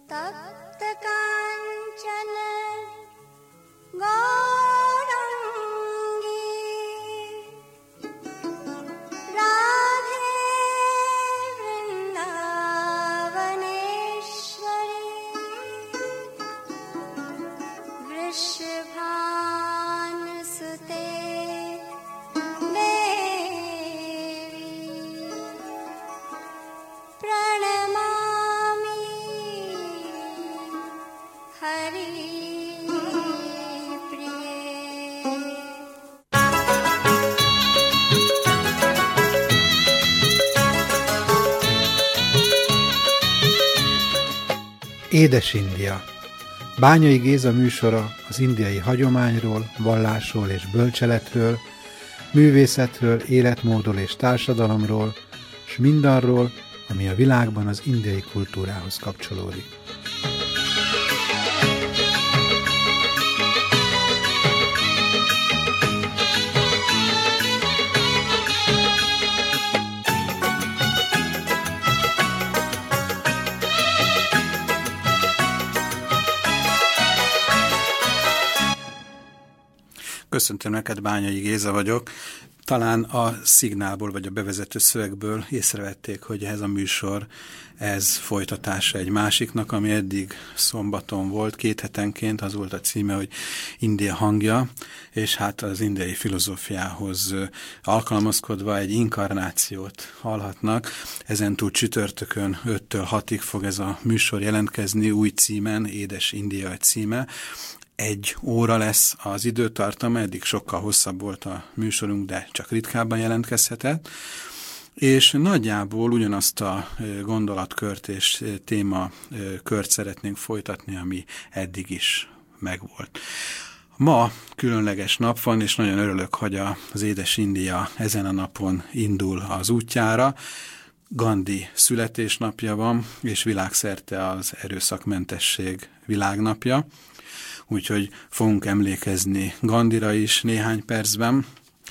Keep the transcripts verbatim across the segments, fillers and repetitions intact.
तप्त कांचन गौरांगी राधे वृंदावनेश्वरी वृषभानुसुते देवी प्रणमामि Hari Édes India. Bányai Géza műsora az indiai hagyományról, vallásról és bölcseletről, művészetről, életmódról és társadalomról, s mindarról, ami a világban az indiai kultúrához kapcsolódik. Köszöntöm neked, Bányai Géza vagyok. Talán a szignálból vagy a bevezető szövegből észrevették, hogy ez a műsor, ez folytatása egy másiknak, ami eddig szombaton volt, két hetenként, az volt a címe, hogy India hangja, és hát az indiai filozófiához alkalmazkodva egy inkarnációt hallhatnak. Ezentúl csütörtökön öttől hatig fog ez a műsor jelentkezni, új címen, Édes India címe. Egy óra lesz az időtartama, eddig sokkal hosszabb volt a műsorunk, de csak ritkábban jelentkezhetett, és nagyjából ugyanazt a gondolatkört és témakört szeretnénk folytatni, ami eddig is megvolt. Ma különleges nap van, és nagyon örülök, hogy az Édes India ezen a napon indul az útjára. Gandhi születésnapja van, és világszerte az erőszakmentesség világnapja. Úgyhogy fogunk emlékezni Gandhira is néhány percben.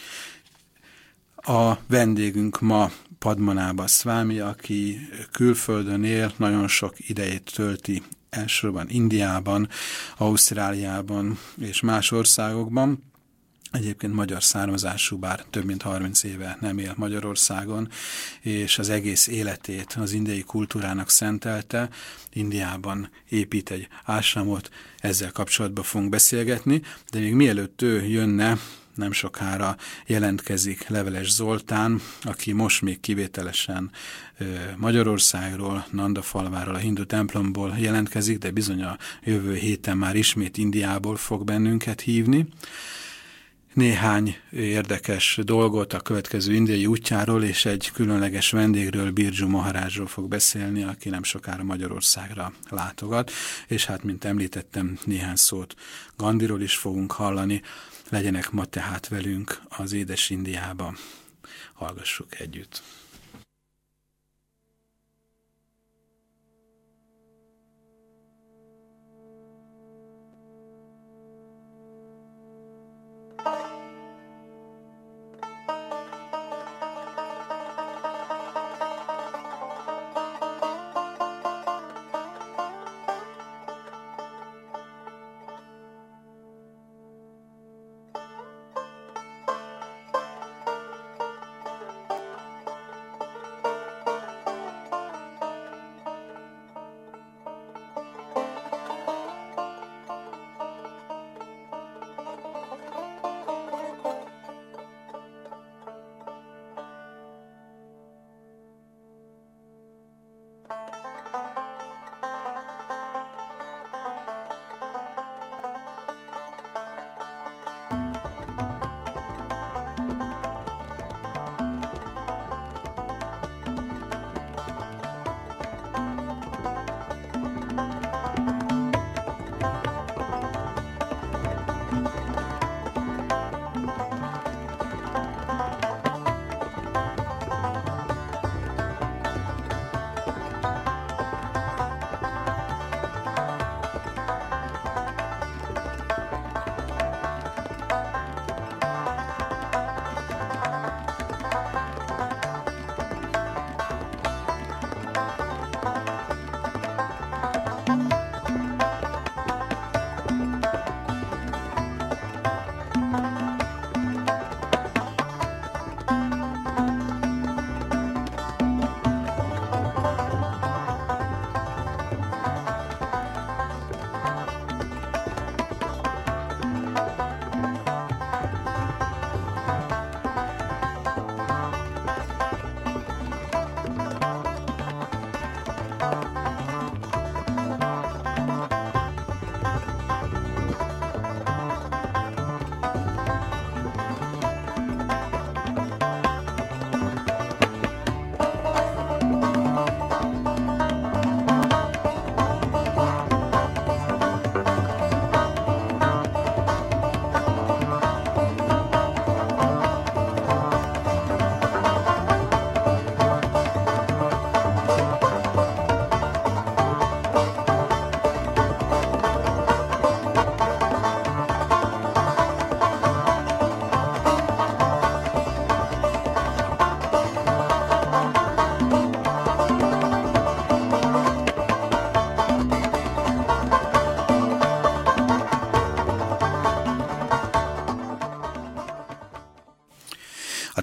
A vendégünk ma Padmanabha Swami, aki külföldön él, nagyon sok idejét tölti elsősorban Indiában, Ausztráliában és más országokban. Egyébként magyar származású, bár több mint harminc éve nem él Magyarországon, és az egész életét az indiai kultúrának szentelte. Indiában épít egy ásramot, ezzel kapcsolatban fogunk beszélgetni, de még mielőtt ő jönne, nem sokára jelentkezik Leveles Zoltán, aki most még kivételesen Magyarországról, Nandafalváról, a hindu templomból jelentkezik, de bizony a jövő héten már ismét Indiából fog bennünket hívni. Néhány érdekes dolgot a következő indiai útjáról, és egy különleges vendégről, Birju Maharajról fog beszélni, aki nem sokára Magyarországra látogat, és hát, mint említettem, néhány szót Gandhiról is fogunk hallani. Legyenek ma tehát velünk az Édes Indiába. Hallgassuk együtt.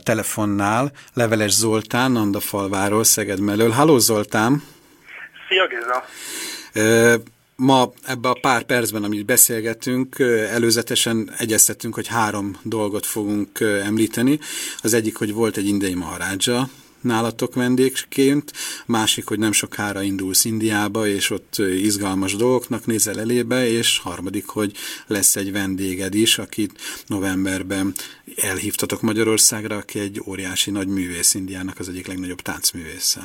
telefonnál Leveles Zoltán, Nandafalváról, Szeged mellől. Halló Zoltán! Szia Géza! Ma ebben a pár percben, amit beszélgetünk, előzetesen egyeztettünk, hogy három dolgot fogunk említeni. Az egyik, hogy volt egy indiai maharádzsa nálatok vendégként, másik, hogy nem sokára indulsz Indiába, és ott izgalmas dolgoknak nézel elébe, és harmadik, hogy lesz egy vendéged is, akit novemberben elhívtatok Magyarországra, aki egy óriási nagy művész, Indiának az egyik legnagyobb táncművésze.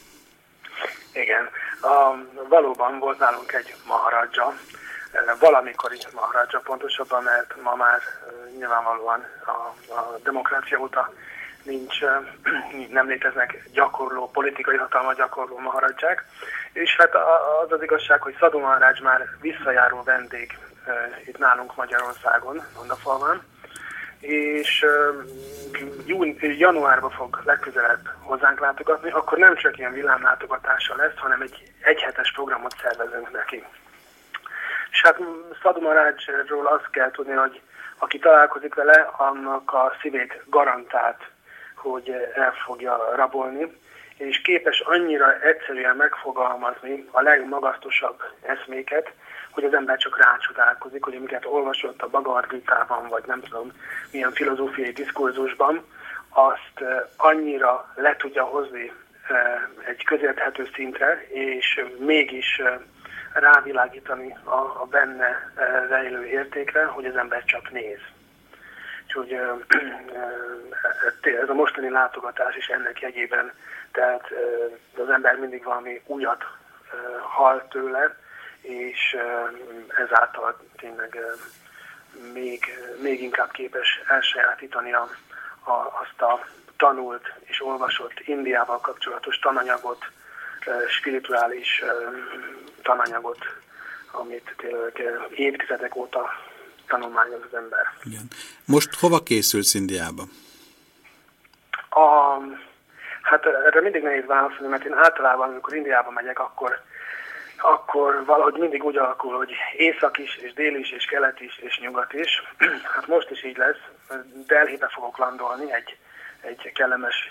Igen, a, valóban volt nálunk egy maharádzsa, valamikor is maharádzsa pontosabban, mert ma már nyilvánvalóan a, a demokrácia óta nincs, nem léteznek gyakorló, politikai hatalmat gyakorló maharádzsák, és hát az az igazság, hogy Szadhu Maharádz már visszajáró vendég itt nálunk Magyarországon, Nandafalván, és jún, januárban fog legközelebb hozzánk látogatni, akkor nem csak ilyen villámlátogatása lesz, hanem egy egyhetes programot szervezünk neki. És hát Szadhu Maharádzsról azt kell tudni, hogy aki találkozik vele, annak a szívét garantált, hogy el fogja rabolni, és képes annyira egyszerűen megfogalmazni a legmagasztosabb eszméket, hogy az ember csak rácsodálkozik, hogy amiket olvasott a Bhagavad Gitában, vagy nem tudom milyen filozófiai diskurzusban, azt annyira le tudja hozni egy közérthető szintre, és mégis rávilágítani a, a benne rejlő értékre, hogy az ember csak néz. Úgyhogy ez a mostani látogatás is ennek jegyében, tehát az ember mindig valami újat hall tőle, és ezáltal tényleg még, még inkább képes elsajátítani a, a, azt a tanult és olvasott Indiával kapcsolatos tananyagot, spirituális tananyagot, amit tényleg évtizedek óta tanulmányoz az ember. Igen. Most hova készülsz Indiába? A, hát erre mindig nehéz válaszolni, mert én általában, amikor Indiába megyek, akkor, akkor valahogy mindig úgy alakul, hogy észak is, és dél is, és kelet is, és nyugat is. Hát most is így lesz. Delhibe fogok landolni egy, egy kellemes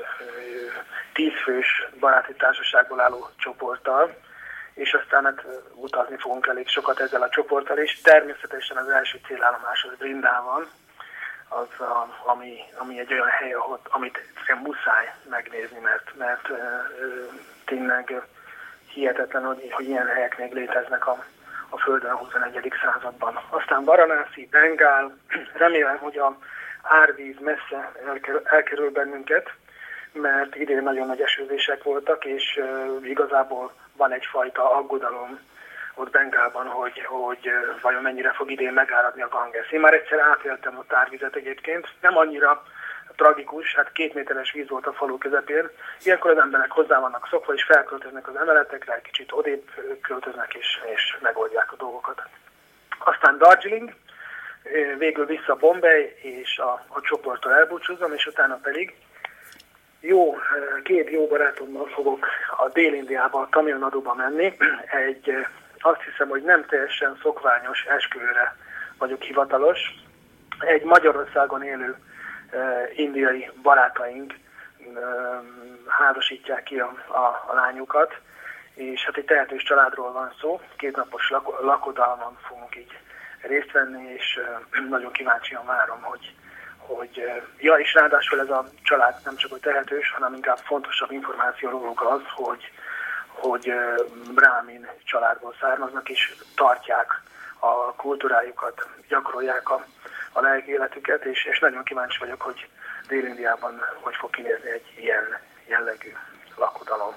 tízfős baráti társaságból álló csoporttal, és aztán hát utazni fogunk elég sokat ezzel a csoporttal, és természetesen az első célállomás az Brindában, az, a, ami, ami egy olyan hely, ahol, amit muszáj megnézni, mert, mert ö, tényleg hihetetlen, hogy, hogy ilyen helyek még léteznek a, a Földön a huszonegyedik században. Aztán Varanasi, Bengál, remélem, hogy a árvíz messze elkerül, elkerül bennünket, mert idén nagyon nagy esőzések voltak, és uh, igazából van egyfajta aggodalom ott Bengálban, hogy, hogy uh, vajon mennyire fog idén megáradni a Ganges. Én már egyszer átéltem ott árvizet egyébként, nem annyira tragikus, hát két méteres víz volt a falu közepén. Ilyenkor az emberek hozzá vannak szokva, és felköltöznek az emeletekre, egy kicsit odébb költöznek, és, és megoldják a dolgokat. Aztán Darjeeling, végül vissza Bombay, és a, a csoporttól elbúcsúzom, és utána pedig jó, két jó barátommal fogok a Dél-Indiába, a Tamil Naduba menni. Egy, azt hiszem, hogy nem teljesen szokványos esküvőre vagyok hivatalos. Egy Magyarországon élő uh, indiai barátaink uh, házasítják ki a, a, a lányukat, és hát egy tehetős családról van szó. Kétnapos lak- lakodalman fogunk így részt venni, és uh, nagyon kíváncsian várom, hogy hogy, ja, és ráadásul ez a család nem csak hogy tehetős, hanem inkább fontosabb információ róluk az, hogy, hogy brámin családból származnak, és tartják a kultúrájukat, gyakorolják a, a lelki életüket, és, és nagyon kíváncsi vagyok, hogy Dél-Indiában hogy fog kinézni egy ilyen jellegű lakodalom.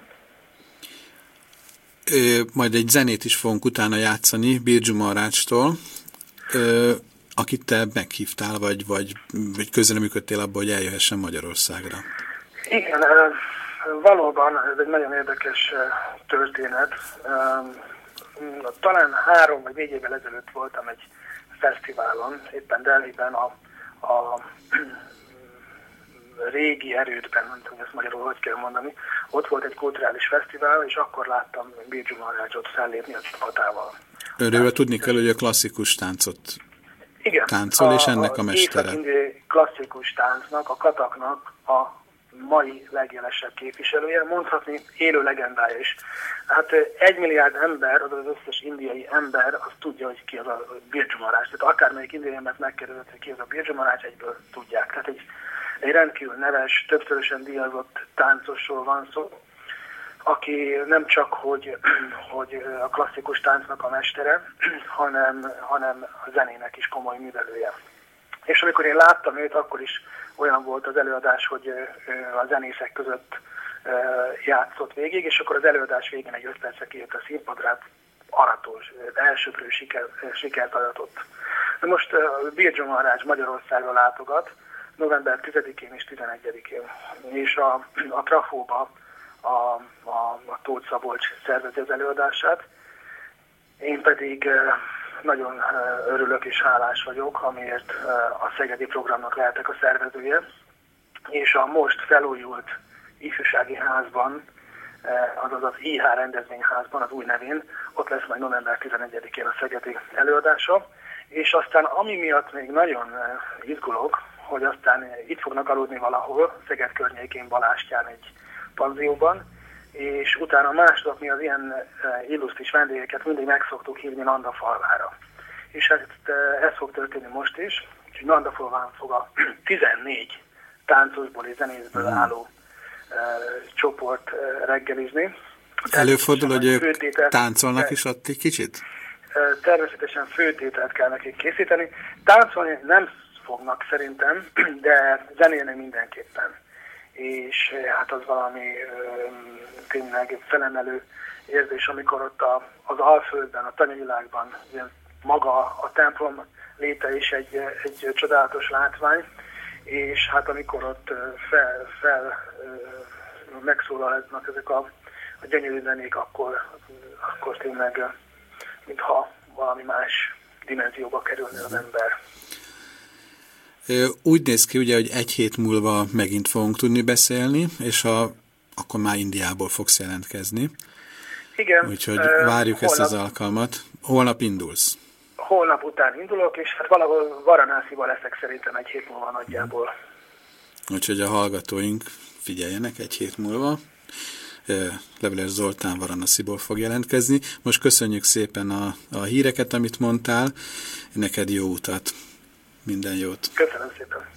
Ö, majd egy zenét is fogunk utána játszani Birju Maharajtól, akit te meghívtál, vagy, vagy, vagy közreműködtél abba, hogy eljöhessen Magyarországra. Igen, valóban ez egy nagyon érdekes történet. Talán három vagy négy évvel ezelőtt voltam egy fesztiválon, éppen Delhiben, a, a régi erődben, nem tudom, hogy ezt magyarul hogy kell mondani. Ott volt egy kulturális fesztivál, és akkor láttam Birju Maharajtot fellépni a csapatával. Őről tudni kell, hogy a klasszikus táncot Igen, táncol, a, és ennek a, a mestere. Az észak-indiai klasszikus táncnak, a kataknak a mai legjelesebb képviselője, mondhatni élő legendája is. Hát egy milliárd ember, az az összes indiai ember, az tudja, hogy ki az a Birju Maharaj. Tehát akármelyik indiai embert megkérdezett, hogy ki az a Birju Maharaj, egyből tudják. Tehát egy, egy rendkívül neves, többszörösen díjazott táncosról van szó, aki nem csak, hogy, hogy a klasszikus táncnak a mestere, hanem, hanem a zenének is komoly művelője. És amikor én láttam őt, akkor is olyan volt az előadás, hogy a zenészek között játszott végig, és akkor az előadás végén egy öt percre kijött a színpadra, aratós, elsőprő siker, sikert aratott. Na most Birju Maharaj Magyarországra látogat, november tizedikén és tizenegyedikén, és a, a Trafóba a, a, a Tóth Szabolcs szervezi az előadását. Én pedig nagyon örülök és hálás vagyok, amiért a szegedi programnak lehetek a szervezője, és a most felújult ifjúsági házban, azaz az i há rendezvényházban, az új nevén, ott lesz majd november tizenegyedikén a szegedi előadása, és aztán ami miatt még nagyon izgulok, hogy aztán itt fognak aludni valahol, Szeged környékén Balástyán egy panzióban, és utána másnap mi az ilyen illusztris vendégeket mindig meg szoktuk hívni Nandafalvára. És ez, ez fog történni most is, úgyhogy Nandafalván fog a tizennégy táncosból és zenészből álló e, csoport e, reggelizni. Előfordul, hogy ők táncolnak is ott egy kicsit? E, természetesen főtételt kell nekik készíteni. Táncolni nem fognak szerintem, de zenélni mindenképpen. És hát az valami tényleg felemelő érzés, amikor ott a, az Alföldben, a tanyavilágban maga a templom léte is egy, egy csodálatos látvány, és hát amikor ott fel, fel megszólalnak ezek a, a gyönyörű zenék, akkor, akkor tényleg mintha valami más dimenzióba kerülne az ember. Úgy néz ki, ugye, hogy egy hét múlva megint fogunk tudni beszélni, és a, akkor már Indiából fogsz jelentkezni. Igen. Úgyhogy várjuk holnap, ezt az alkalmat. Holnap indulsz? Holnap után indulok, és hát valahol Varanásziban leszek szerintem egy hét múlva nagyjából. Úgyhogy a hallgatóink figyeljenek egy hét múlva. Leveles Zoltán Varanásziból fog jelentkezni. Most köszönjük szépen a, a híreket, amit mondtál. Neked jó utat. Minden jót. Köszönöm szépen.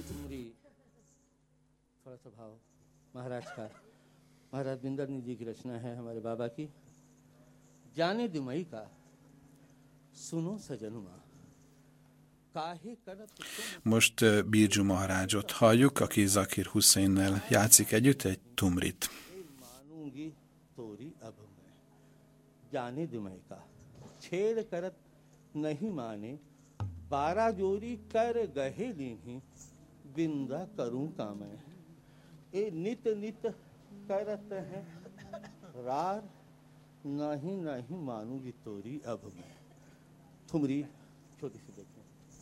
महाराज का महाराज बिंदरनी जी की रचना है हमारे बाबा की जाने दुमई का सुनो सजनुमा काहे करत. Most Birju Maharajot halljuk, aki Zakir Huszainnel játszik együtt egy tumrit. मानूंगी तोरी अब मैं जाने दुमई का छेड़ करत नहीं माने बारा जोरी कर गहे लीनी बिंदा करूं का मैं ए नित नित करत है रार नहीं नहीं मानूंगी तोरी अब मैं. ठुमरी छोटी सी देखें.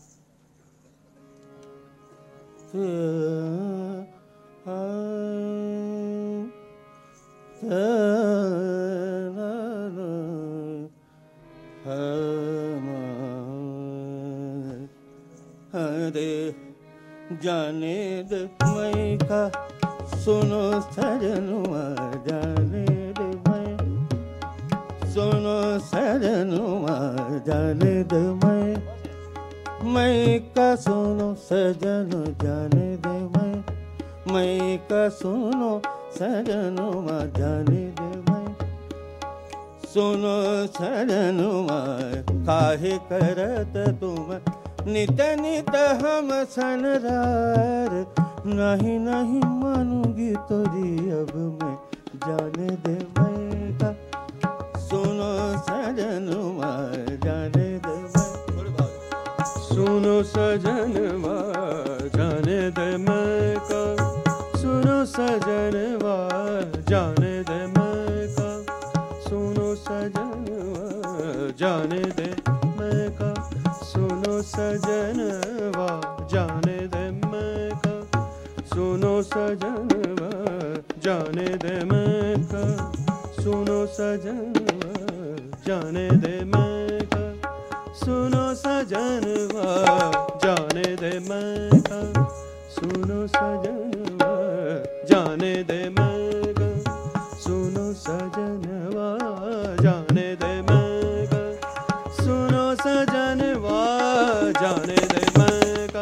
दे जाने दे मैं का सुनो सजनुआ जाने दे मैं सुनो सजनुआ जाने दे मैं मैं का सुनो सजन जाने दे मैं मैं का सुनो सजनुआ जाने दे मैं सुनो सजनुआ काहे करत तुम नित नित हम सनरार नहीं नहीं मानूंगी तोरी अब मैं जाने दे मैं का सुनो सजनुआ जाने दे मैं सुनो सजनवा जाने दे मैं का सुनो सजनवा जाने दे मैं का सुनो सजनवा जाने दे मैं का सुनो सजनवा जाने दे मैं का सुनो सजनवा जाने दे मैं का सुनो सजनवा जाने दे मैं का सुनो सजनवा जाने दे मैं का सुनो सजनवा जाने दे मैं का सुनो सजनवा जाने दे मैं का सुनो सजनवा जाने दे मैं का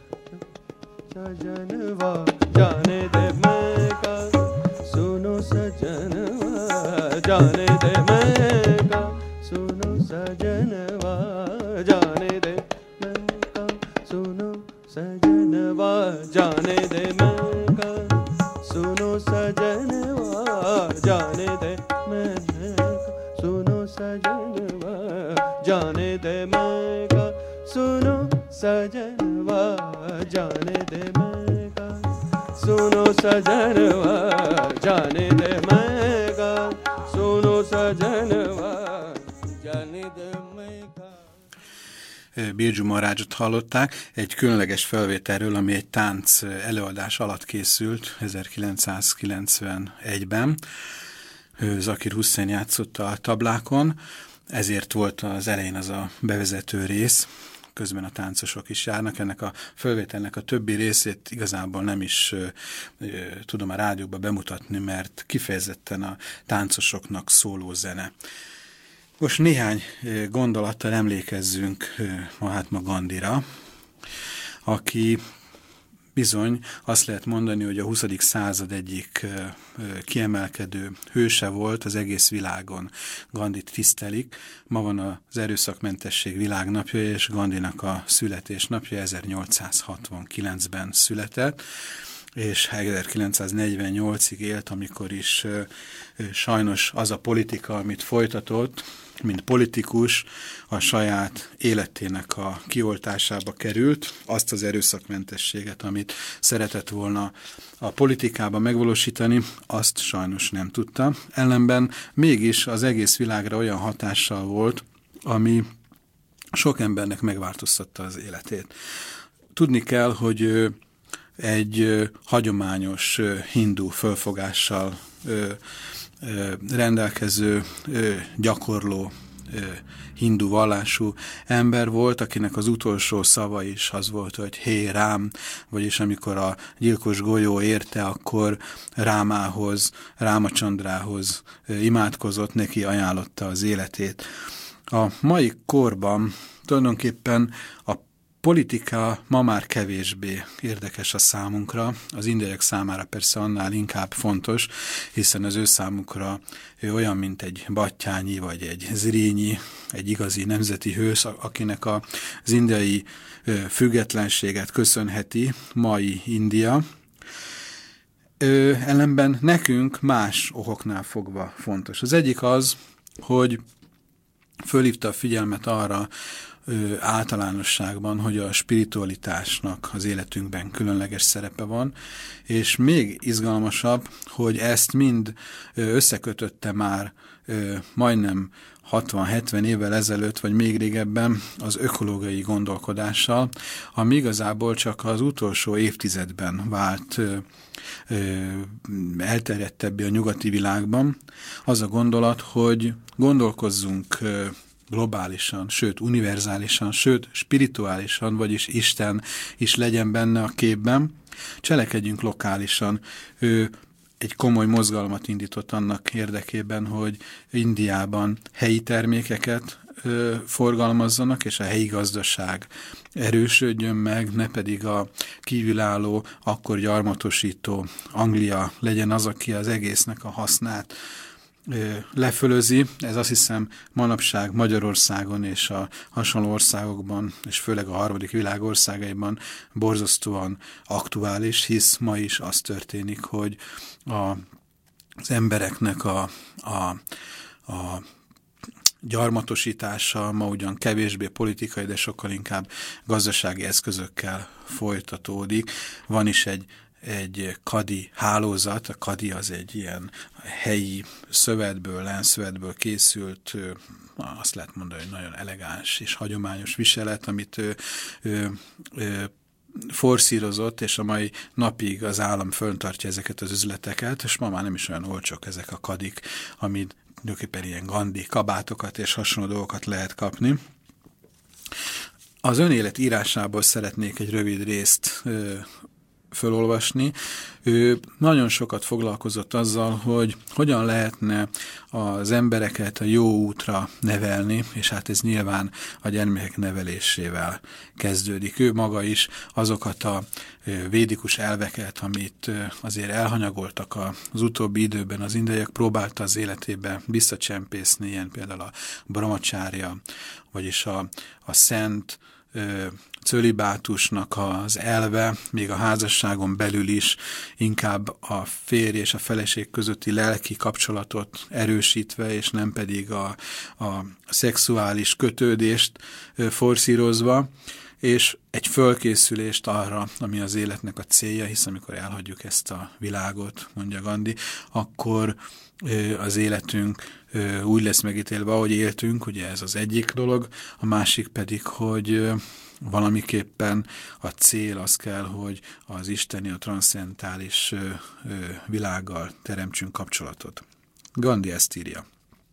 सजनवा जाने दे मैं का सुनो सजनवा जाने दे मैं का सुनो सजनवा जाने दे मैं का सुनो सजनवा जाने दे मैं का सुनो सजनवा जाने दे मैं का सुनो सजनवा जाने दे मैं का सुनो सजनवा जाने दे मैं का सुनो सजनवा जाने दे मैं का सुनो सजनवा जाने दे मैं का. Birju Maharajot hallották egy különleges felvételről, ami egy tánc előadás alatt készült ezerkilencszázkilencvenegyben. Zakir Hussain játszotta a tablákon, ezért volt az elején az a bevezető rész, közben a táncosok is járnak. Ennek a felvételnek a többi részét igazából nem is ö, ö, tudom a rádióban bemutatni, mert kifejezetten a táncosoknak szóló zene. Most néhány gondolattal emlékezzünk Mahatma Gandhira, aki bizony azt lehet mondani, hogy a huszadik század egyik kiemelkedő hőse volt az egész világon. Gandhit tisztelik. Ma van az erőszakmentesség világnapja, és Gandhinak a születésnapja ezernyolcszázhatvankilencben született, és ezerkilencszáznegyvennyolcig élt, amikor is ö, ö, sajnos az a politika, amit folytatott, mint politikus, a saját életének a kioltásába került, azt az erőszakmentességet, amit szeretett volna a politikában megvalósítani, azt sajnos nem tudta. Ellenben mégis az egész világra olyan hatással volt, ami sok embernek megváltoztatta az életét. Tudni kell, hogy ö, egy ö, hagyományos ö, hindu fölfogással ö, ö, rendelkező, ö, gyakorló ö, hindu vallású ember volt, akinek az utolsó szava is az volt, hogy hé Rám, vagyis amikor a gyilkos golyó érte, akkor Rámához, Rámacsandrához ö, imádkozott, neki ajánlotta az életét. A mai korban tulajdonképpen a politika ma már kevésbé érdekes a számunkra, az indiaiak számára persze annál inkább fontos, hiszen az ő számukra ő olyan, mint egy Battyányi vagy egy Zrínyi, egy igazi nemzeti hős, akinek az indiai függetlenséget köszönheti mai India. Ö, ellenben nekünk más okoknál fogva fontos. Az egyik az, hogy fölhívta a figyelmet arra ö, általánosságban, hogy a spiritualitásnak az életünkben különleges szerepe van, és még izgalmasabb, hogy ezt mind ö, összekötötte már ö, majdnem hatvan-hetven évvel ezelőtt, vagy még régebben az ökológiai gondolkodással, ami igazából csak az utolsó évtizedben vált ö, ö, elterjedtebbé a nyugati világban. Az a gondolat, hogy gondolkozzunk ö, globálisan, sőt univerzálisan, sőt spirituálisan, vagyis Isten is legyen benne a képben, cselekedjünk lokálisan. Ő egy komoly mozgalmat indított annak érdekében, hogy Indiában helyi termékeket ö, forgalmazzanak, és a helyi gazdaság erősödjön meg, ne pedig a kívülálló, akkor gyarmatosító Anglia legyen az, aki az egésznek a hasznát ö, lefölözi. Ez azt hiszem manapság Magyarországon és a hasonló országokban, és főleg a harmadik világ országaiban borzasztóan aktuális, hisz ma is az történik, hogy a, az embereknek a, a, a gyarmatosítása ma ugyan kevésbé politikai, de sokkal inkább gazdasági eszközökkel folytatódik. Van is egy, egy kadi hálózat, a kadi az egy ilyen helyi szövetből, lenszövetből készült, azt lehet mondani, hogy nagyon elegáns és hagyományos viselet, amit ő, ő, ő forszírozott, és a mai napig az állam föntartja ezeket az üzleteket, és ma már nem is olyan olcsók ezek a kadik, amit tulajdonképpen ilyen Gandhi kabátokat és hasonló dolgokat lehet kapni. Az önélet írásából szeretnék egy rövid részt ö, fölolvasni. Ő nagyon sokat foglalkozott azzal, hogy hogyan lehetne az embereket a jó útra nevelni, és hát ez nyilván a gyermekek nevelésével kezdődik. Ő maga is azokat a védikus elveket, amit azért elhanyagoltak az utóbbi időben az indiaiak, próbálta az életébe visszacsempészni, ilyen például a brahmacsária, vagyis a, a szent cölibátusnak az elve, még a házasságon belül is inkább a férj és a feleség közötti lelki kapcsolatot erősítve, és nem pedig a, a szexuális kötődést forszírozva, és egy fölkészülést arra, ami az életnek a célja, hisz amikor elhagyjuk ezt a világot, mondja Gandhi, akkor az életünk úgy lesz megítélve, ahogy éltünk, ugye ez az egyik dolog, a másik pedig, hogy valamiképpen a cél az kell, hogy az isteni, a transzcendentális világgal teremtsünk kapcsolatot. Gandhi ezt írja.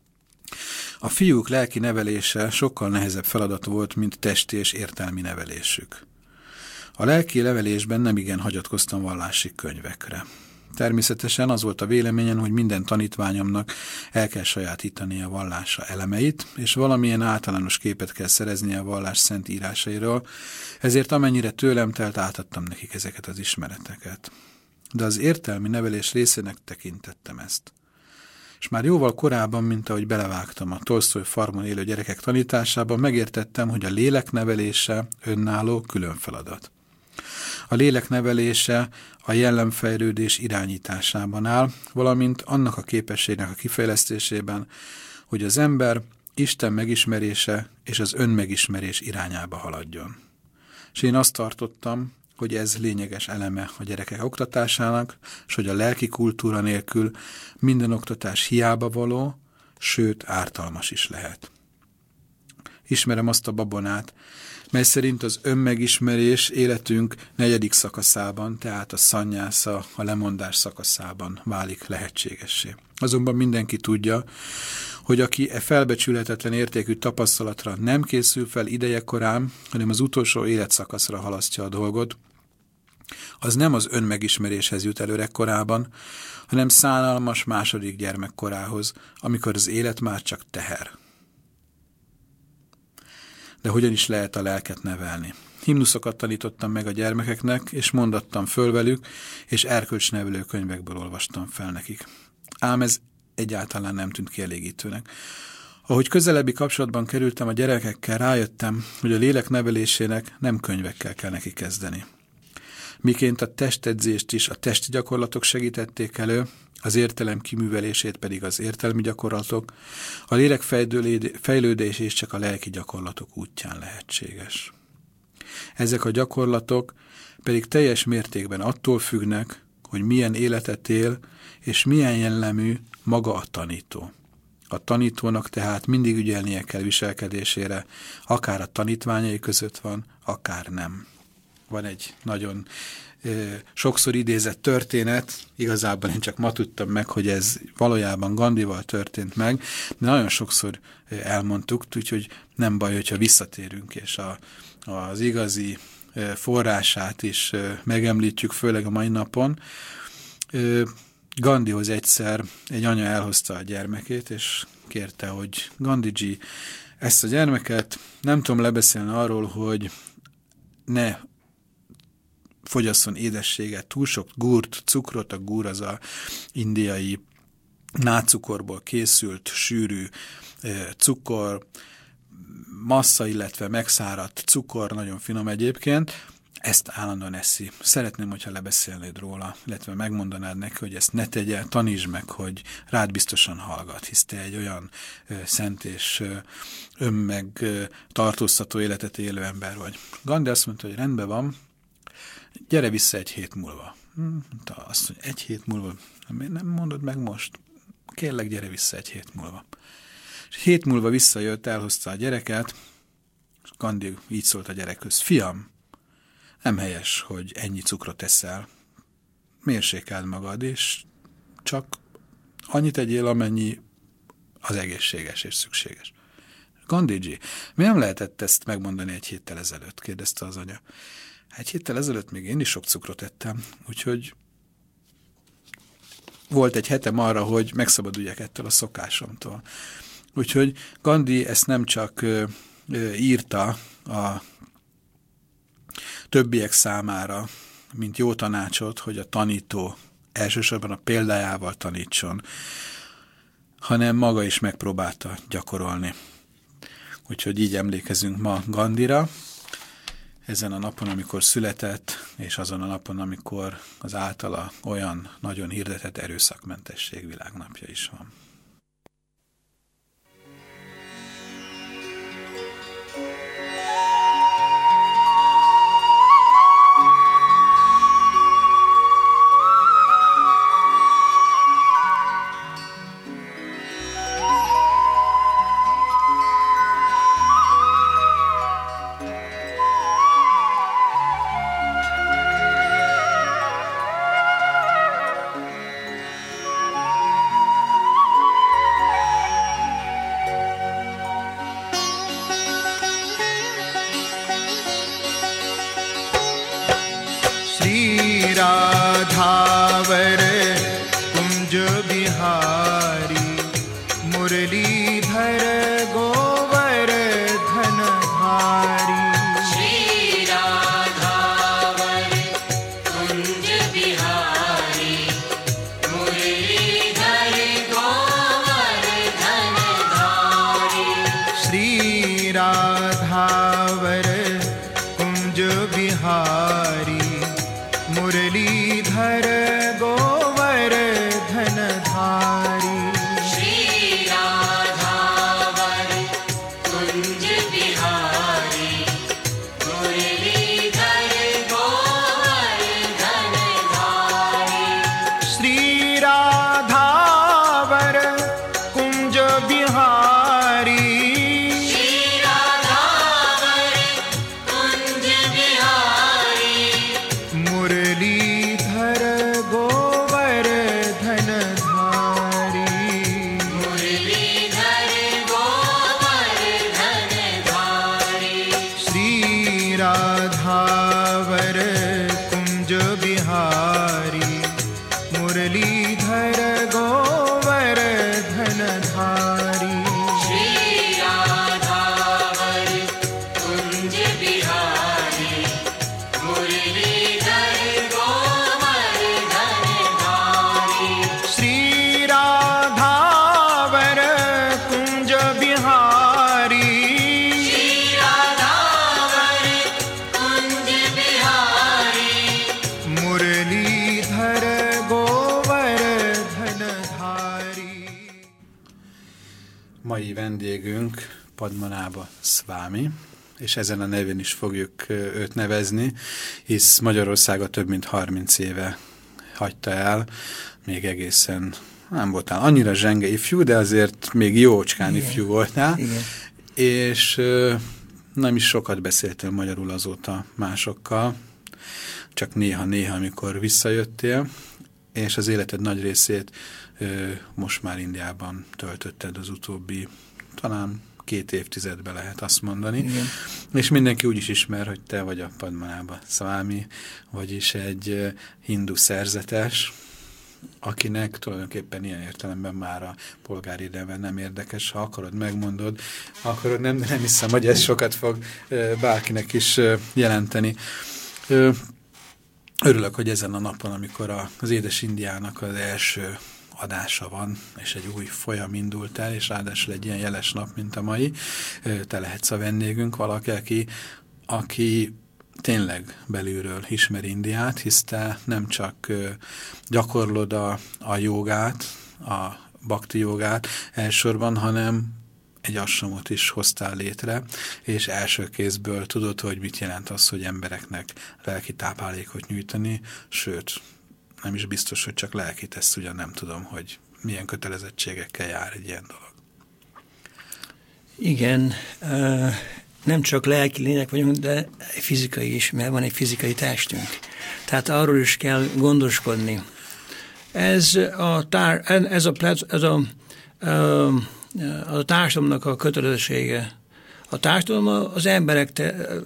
A fiúk lelki nevelése sokkal nehezebb feladat volt, mint testi és értelmi nevelésük. A lelki nevelésben nemigen hagyatkoztam vallási könyvekre. Természetesen az volt a véleményem, hogy minden tanítványomnak el kell sajátítani a vallása elemeit, és valamilyen általános képet kell szerezni a vallás szent írásairól, ezért amennyire tőlem telt, átadtam nekik ezeket az ismereteket. De az értelmi nevelés részének tekintettem ezt. És már jóval korábban, mint ahogy belevágtam a Tolsztoly farmon élő gyerekek tanításában, megértettem, hogy a lélek nevelése önálló külön feladat. A lélek nevelése a jellemfejlődés irányításában áll, valamint annak a képességnek a kifejlesztésében, hogy az ember Isten megismerése és az önmegismerés irányába haladjon. És én azt tartottam, hogy ez lényeges eleme a gyerekek oktatásának, és hogy a lelki kultúra nélkül minden oktatás hiába való, sőt ártalmas is lehet. Ismerem azt a babonát, mely szerint az önmegismerés életünk negyedik szakaszában, tehát a szannyásza, a lemondás szakaszában válik lehetségessé. Azonban mindenki tudja, hogy aki e felbecsülhetetlen értékű tapasztalatra nem készül fel idejekorán, hanem az utolsó életszakaszra halasztja a dolgot, az nem az önmegismeréshez jut el öregkorában, hanem szánalmas második gyermekkorához, amikor az élet már csak teher. De hogyan is lehet a lelket nevelni? Himnuszokat tanítottam meg a gyermekeknek, és mondattam föl velük, és erkölcsnevelő könyvekből olvastam fel nekik. Ám ez egyáltalán nem tűnt kielégítőnek. Ahogy közelebbi kapcsolatban kerültem a gyerekekkel, rájöttem, hogy a lélek nevelésének nem könyvekkel kell neki kezdeni. Miként a testedzést is a testi gyakorlatok segítették elő, az értelem kiművelését pedig az értelmi gyakorlatok, a lélek fejlődés is csak a lelki gyakorlatok útján lehetséges. Ezek a gyakorlatok pedig teljes mértékben attól függnek, hogy milyen életet él, és milyen jellemű maga a tanító. A tanítónak tehát mindig ügyelnie kell viselkedésére, akár a tanítványai között van, akár nem. Van egy nagyon e, sokszor idézett történet, igazából én csak ma tudtam meg, hogy ez valójában Gandhival történt meg, de nagyon sokszor elmondtuk, úgyhogy nem baj, hogyha visszatérünk, és a, az igazi e, forrását is e, megemlítjük, főleg a mai napon. E, Gandhihoz egyszer egy anya elhozta a gyermekét, és kérte, hogy Gandhiji, ezt a gyermeket nem tudom lebeszélni arról, hogy ne fogyasszon édességet, túl sok gúrt, cukrot, a gúr az a indiai nácukorból készült, sűrű cukor, massza, illetve megszáradt cukor, nagyon finom egyébként, ezt állandóan eszi. Szeretném, hogyha lebeszélnéd róla, illetve megmondanád neki, hogy ezt ne tegye, tanítsd meg, hogy rád biztosan hallgat, hisz te egy olyan ö, szent és ö, önmeg ö, tartóztató életet élő ember vagy. Gandhi azt mondta, hogy rendben van, gyere vissza egy hét múlva. Hm, azt mondja, egy hét múlva, nem mondod meg most? Kérlek, gyere vissza egy hét múlva. És hét múlva visszajött, elhozta a gyereket, és Gandhi így szólt a gyerekhöz, fiam, nem helyes, hogy ennyi cukrot eszel. Mérsékeld magad, és csak annyit egyél, amennyi az egészséges és szükséges. Gandhiji, miért nem lehetett ezt megmondani egy héttel ezelőtt? Kérdezte az anya. Egy héttel ezelőtt még én is sok cukrot ettem, úgyhogy volt egy hetem arra, hogy megszabaduljak ettől a szokásomtól. Úgyhogy Gandhi ezt nem csak ö, ö, írta a többiek számára, mint jó tanácsot, hogy a tanító elsősorban a példájával tanítson, hanem maga is megpróbálta gyakorolni. Úgyhogy így emlékezünk ma Gandhira, ezen a napon, amikor született, és azon a napon, amikor az általa olyan nagyon hirdetett erőszakmentesség világnapja is van. राधावर कुंज बिहारी मुरलीधर गोवर धनधारी श्री राधावर कुंज बिहारी मुरलीधर गोवर धनधारी श्री राधावर कुंज बिहारी मुरलीधर गोवर धनधारी श्री राधावर कुंज बिहारी मुरलीधर गोवर धनधारी श्री राधावर कुंज बिहारी श्री राधावर कुंज बिहारी मुरलीधर गोवर धनधारी मुरलीधर गोवर धनधारी श्री राधावर कुंज बिहारी मुरलीधर गोवर धनधारी श्री राधावर कुंज बिहारी मुरलीधर गोवर धनधारी श्री राधावर कुंज बिहारी श्री राधावर कुंज बिहारी मुरलीधर गोवर धनधारी. Mai vendégünk Padmanába Szvámi, és ezen a nevén is fogjuk őt nevezni, hisz Magyarországa több mint harminc éve hagyta el, még egészen nem voltál annyira zsenge ifjú, de azért még jócskán igen. ifjú voltál, igen. és nem is sokat beszéltél magyarul azóta másokkal, csak néha-néha, amikor visszajöttél, és az életed nagy részét ö, most már Indiában töltötted az utóbbi, talán két évtizedben lehet azt mondani. Igen. És mindenki úgy is ismer, hogy te vagy a Padmanába Szvámi, vagyis egy ö, hindu szerzetes, akinek tulajdonképpen ilyen értelemben már a polgári neve nem érdekes. Ha akarod, megmondod, ha akarod, nem, nem hiszem, hogy ez sokat fog ö, bárkinek is ö, jelenteni. Ö, Örülök, hogy ezen a napon, amikor az Édes Indiának az első adása van, és egy új folyam indult el, és ráadásul egy ilyen jeles nap, mint a mai, te lehetsz a vendégünk, valaki, aki, aki tényleg belülről ismer Indiát, hisz te nem csak gyakorlod a, a jogát, a bhakti jogát elsősorban, hanem egy asramot is hoztál létre, és első kézből tudod, hogy mit jelent az, hogy embereknek lelki táplálékot nyújtani, sőt, nem is biztos, hogy csak lelkit, ezt ugyan nem tudom, hogy milyen kötelezettségekkel jár egy ilyen dolog. Igen, nem csak lelki lények vagyunk, de fizikai is, mert van egy fizikai testünk. Tehát arról is kell gondoskodni. Ez a, tár, ez a, ez a a társadalomnak a kötelezettsége. A társadalom az emberekből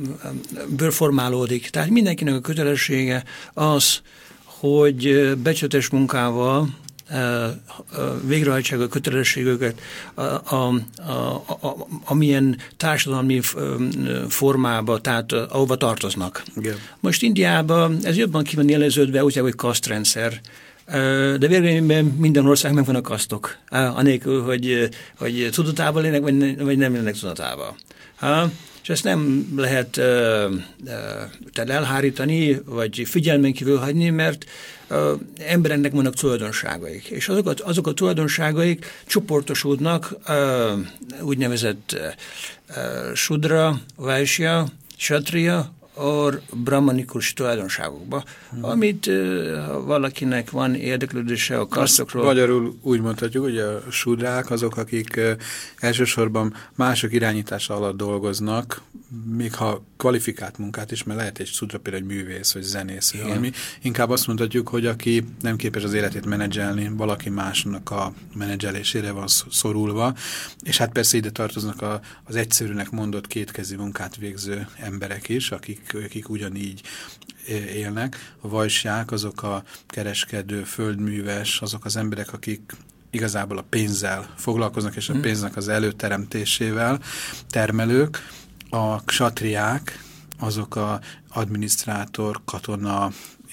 formálódik. Tehát mindenkinek a kötelessége az, hogy becsületes munkával végrehajtsák a kötelességüket, a, a, a, a, amilyen társadalmi formába, tehát ahova tartoznak. Igen. Most Indiában ez jobban ki van jeleződve, úgy, hogy kasztrendszer. De véleményben minden ország meg van a kasztok, anélkül, hogy, hogy tudatában lének, vagy, vagy nem lének tudatában. Ha? És ezt nem lehet uh, uh, elhárítani, vagy figyelmen kívül hagyni, mert uh, embereknek vannak tulajdonságaik. És azok a, azok a tulajdonságaik csoportosódnak uh, úgynevezett uh, Shudra, Vaishya, Kshatriya, or brahmanikus tulajdonságokba, hmm. amit uh, valakinek van érdeklődése a kasztokról. Magyarul úgy mondhatjuk, hogy a sudrák azok, akik uh, elsősorban mások irányítása alatt dolgoznak, még ha kvalifikált munkát is, mert lehet egy sudra például egy művész, vagy zenész, valami. Inkább azt mondhatjuk, hogy aki nem képes az életét menedzselni, valaki másnak a menedzselésére van szorulva, és hát persze ide tartoznak a, az egyszerűnek mondott kétkezi munkát végző emberek is, akik akik ugyanígy élnek. A vajsják, azok a kereskedő, földműves, azok az emberek, akik igazából a pénzzel foglalkoznak, és a pénznek az előteremtésével, termelők. A ksatriák, azok a adminisztrátor, katona,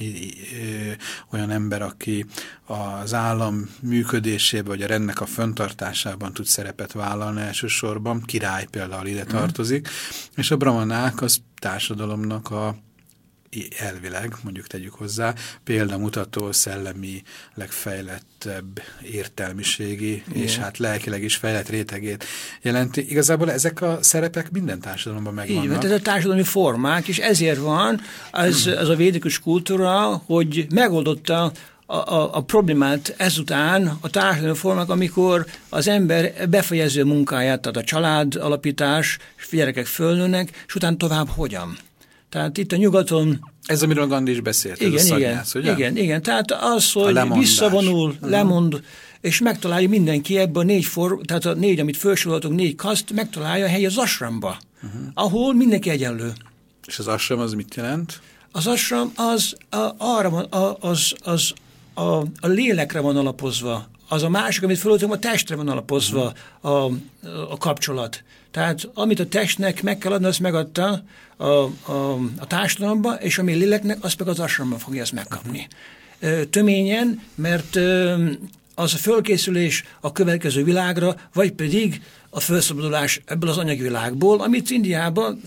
olyan ember, aki az állam működésében, vagy a rendnek a fenntartásában tud szerepet vállalni elsősorban, király például ide tartozik, mm. és a brahmanák az társadalomnak a elvileg, mondjuk tegyük hozzá, példamutató, szellemi, legfejlettebb értelmiségi, igen. és hát lelkileg is fejlett rétegét jelenti. Igazából ezek a szerepek minden társadalomban megvannak. Így, mert ez a társadalmi formák, és ezért van az, az a védikus kultúra, hogy megoldotta A, a, a problémát ezután a társadalmi formák, amikor az ember befejezi a munkáját, tehát a család alapítás, és gyerekek fölnőnek, és utána tovább hogyan. Tehát itt a nyugaton... Ez, amiről Gandhi is beszélt, igen, ez a szagnyász, ugye? Igen, igen, tehát az, hogy visszavonul, uh-huh. lemond, és megtalálja mindenki ebben a négy, for, tehát a négy, amit felsoroltunk, négy kaszt, megtalálja a hely az asramba, uh-huh. ahol mindenki egyenlő. És az asram az mit jelent? Az asram az a, arra van, a, az, az a, a lélekre van alapozva. Az a másik, amit feloltunk, a testre van alapozva uh-huh. a, a kapcsolat. Tehát amit a testnek meg kell adni, azt megadta a, a, a társadalomba, és ami a léleknek, azt meg az asramban fogja ezt megkapni. Uh-huh. Töményen, mert az a fölkészülés a következő világra, vagy pedig a felszabadulás ebből az anyagi világból, amit Indiában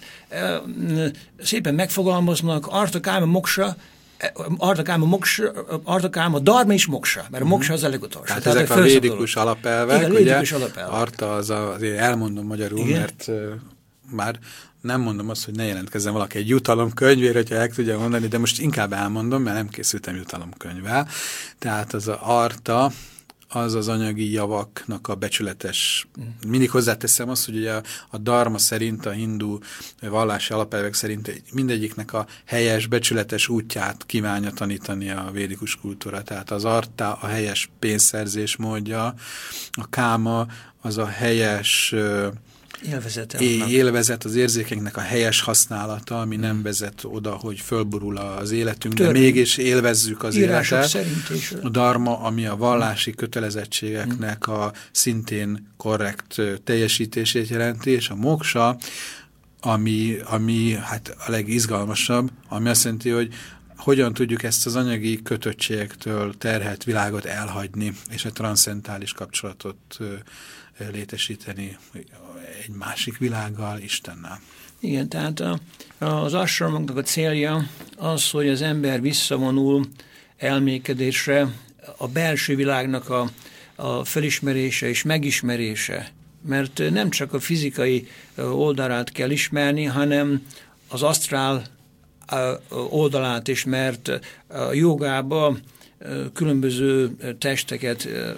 szépen megfogalmaznak, artha káma moksa, artha káma moksa, artha káma dharma és moksa, mert a moksa az a legutolsó. Tehát, tehát ezek a védikus alapelvek, igen, ugye? Védikus alapelvek. Artha az a, azért elmondom magyarul, igen? Mert uh, már nem mondom azt, hogy ne jelentkezzen valaki egy jutalomkönyvére, hogyha el tudja mondani, de most inkább elmondom, mert nem készültem jutalomkönyvvel. Tehát az a artha, az az anyagi javaknak a becsületes, mindig hozzáteszem azt, hogy a, a dharma szerint, a hindu vallási alapelvek szerint mindegyiknek a helyes, becsületes útját kívánja tanítani a védikus kultúra. Tehát az artha a helyes pénzszerzés módja, a káma az a helyes Élvezete élvezet, az érzékenknek a helyes használata, ami nem vezet oda, hogy fölborul az életünk, Törvény. de mégis élvezzük az Írások életet. A dharma, ami a vallási kötelezettségeknek a szintén korrekt teljesítését jelenti, és a moksa, ami, ami hát a legizgalmasabb, ami azt jelenti, hogy hogyan tudjuk ezt az anyagi kötöttségektől terhelt világot elhagyni, és a transzcentális kapcsolatot létesíteni egy másik világgal, Istennel. Igen, tehát a, az asramoknak a célja az, hogy az ember visszavonul elmékedésre, a belső világnak a, a felismerése és megismerése, mert nem csak a fizikai oldalát kell ismerni, hanem az asztrál oldalát is, mert a jogában különböző testeket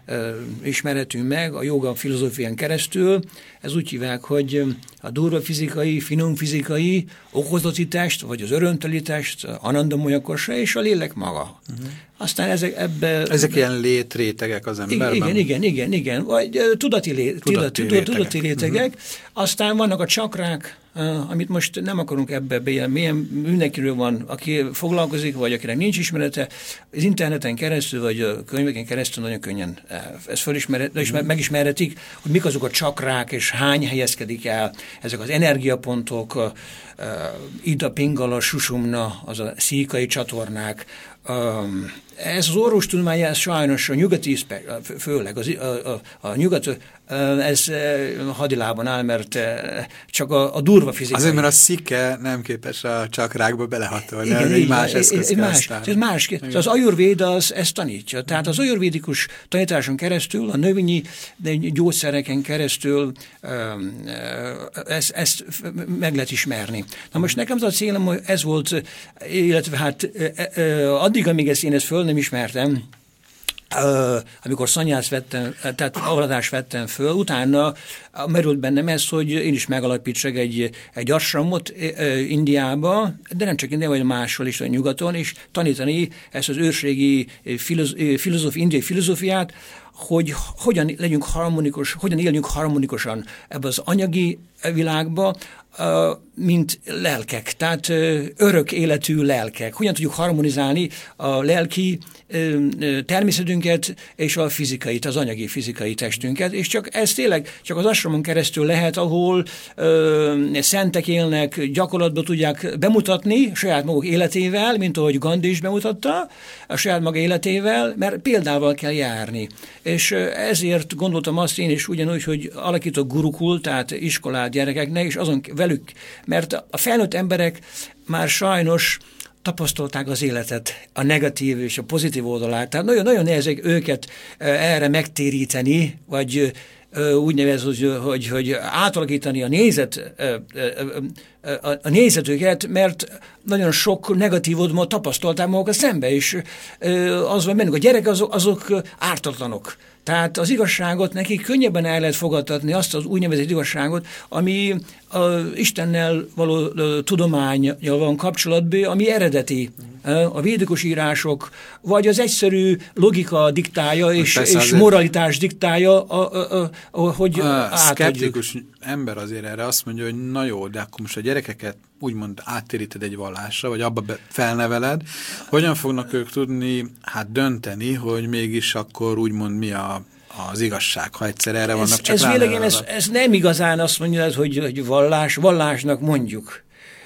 ismerhetünk meg a joga filozófián keresztül. Ez úgy hívják, hogy a durva fizikai, finom fizikai okozati-test, vagy az örömteli-test, anandamolyakosra és a lélek maga. Uh-huh. Aztán ezek ebbe... Ezek ilyen létrétegek az emberben? Igen, igen, igen, igen. Vagy uh, tudati, lé, tudati, tudati, tudati rétegek. Uh-huh. Aztán vannak a csakrák, uh, amit most nem akarunk ebbe bejelni. Milyen mindenkiről van, aki foglalkozik, vagy akinek nincs ismerete, az interneten keresztül, vagy a könyveken keresztül nagyon könnyen uh, ezt fölismeret, uh-huh. megismerhetik, hogy mik azok a csakrák, és hány helyezkedik el. Ezek az energiapontok, uh, uh, Ida, Pingala, Susumna, az a szíkai csatornák. Um, ez az orvostudomány, ez sajnos a nyugati, főleg az, a, a, a nyugat, ez hadilában áll, mert csak a, a durva fizikai. Azért, mert a szike nem képes a csakrákba belehatolni, egy más eszköz kell más, ez más. Az ajurvéda az ezt tanítja. Tehát az ajurvédikus tanításon keresztül, a növényi gyógyszereken keresztül ezt, ezt meg lehet ismerni. Na most nekem az a célom, hogy ez volt, illetve hát addig, amíg ezt én ezt föl nem ismertem, Uh, amikor szanyász vettem, tehát avadást vettem föl, utána merült bennem ez, hogy én is megalapítsak egy, egy ashramot uh, Indiába, de nem csak Indiában, vagy máshol is, vagy nyugaton, és tanítani ezt az ősrégi filoz, filozófi, indiai filozófiát, hogy hogyan legyünk harmonikus, hogyan éljünk harmonikusan ebbe az anyagi világba, mint lelkek, tehát örök életű lelkek. Hogyan tudjuk harmonizálni a lelki természetünket és a fizikait, az anyagi fizikai testünket, és csak ez tényleg csak az ashramon keresztül lehet, ahol ö, szentek élnek, gyakorlatban tudják bemutatni saját maguk életével, mint ahogy Gandhi is bemutatta a saját maga életével, mert példával kell járni. És ezért gondoltam azt én is ugyanúgy, hogy alakítok gurukul, tehát iskolát gyerekeknek, és azon velük, mert a felnőtt emberek már sajnos tapasztalták az életet, a negatív és a pozitív oldalát. Tehát nagyon-nagyon nehezek őket erre megtéríteni, vagy úgy nevez, hogy, hogy, hogy átalakítani a nézet, a nézetüket, mert nagyon sok negatív oldalmat tapasztalták magukat szembe, és az van bennük, a gyerek azok, azok ártatlanok. Tehát az igazságot nekik könnyebben el lehet fogadtatni, azt az úgynevezett igazságot, ami a Istennel való tudománnyal van kapcsolatban, ami eredeti. A védikus írások, vagy az egyszerű logika diktálja, és, és moralitás diktálja, a, a, a, a, hogy a szkeptikus ember azért erre azt mondja, hogy na jó, de akkor most a gyerekeket úgymond áttéríted egy vallásra, vagy abba felneveled, hogyan fognak ők tudni hát dönteni, hogy mégis akkor úgymond mi a az igazság, ha egyszer erre vannak ez, csak ez vélegén, ez, ez nem igazán azt mondja, hogy, hogy vallás, vallásnak mondjuk.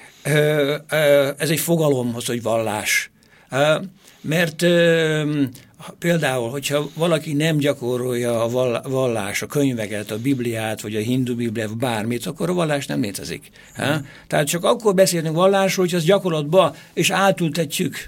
Ez egy fogalomhoz, hogy vallás. Mert például, hogyha valaki nem gyakorolja a vallás, a könyveket, a Bibliát, vagy a hindu Bibliát, bármit, akkor a vallás nem létezik. Hmm. Tehát csak akkor beszélünk vallásról, hogy az gyakorlatba, és átültetjük.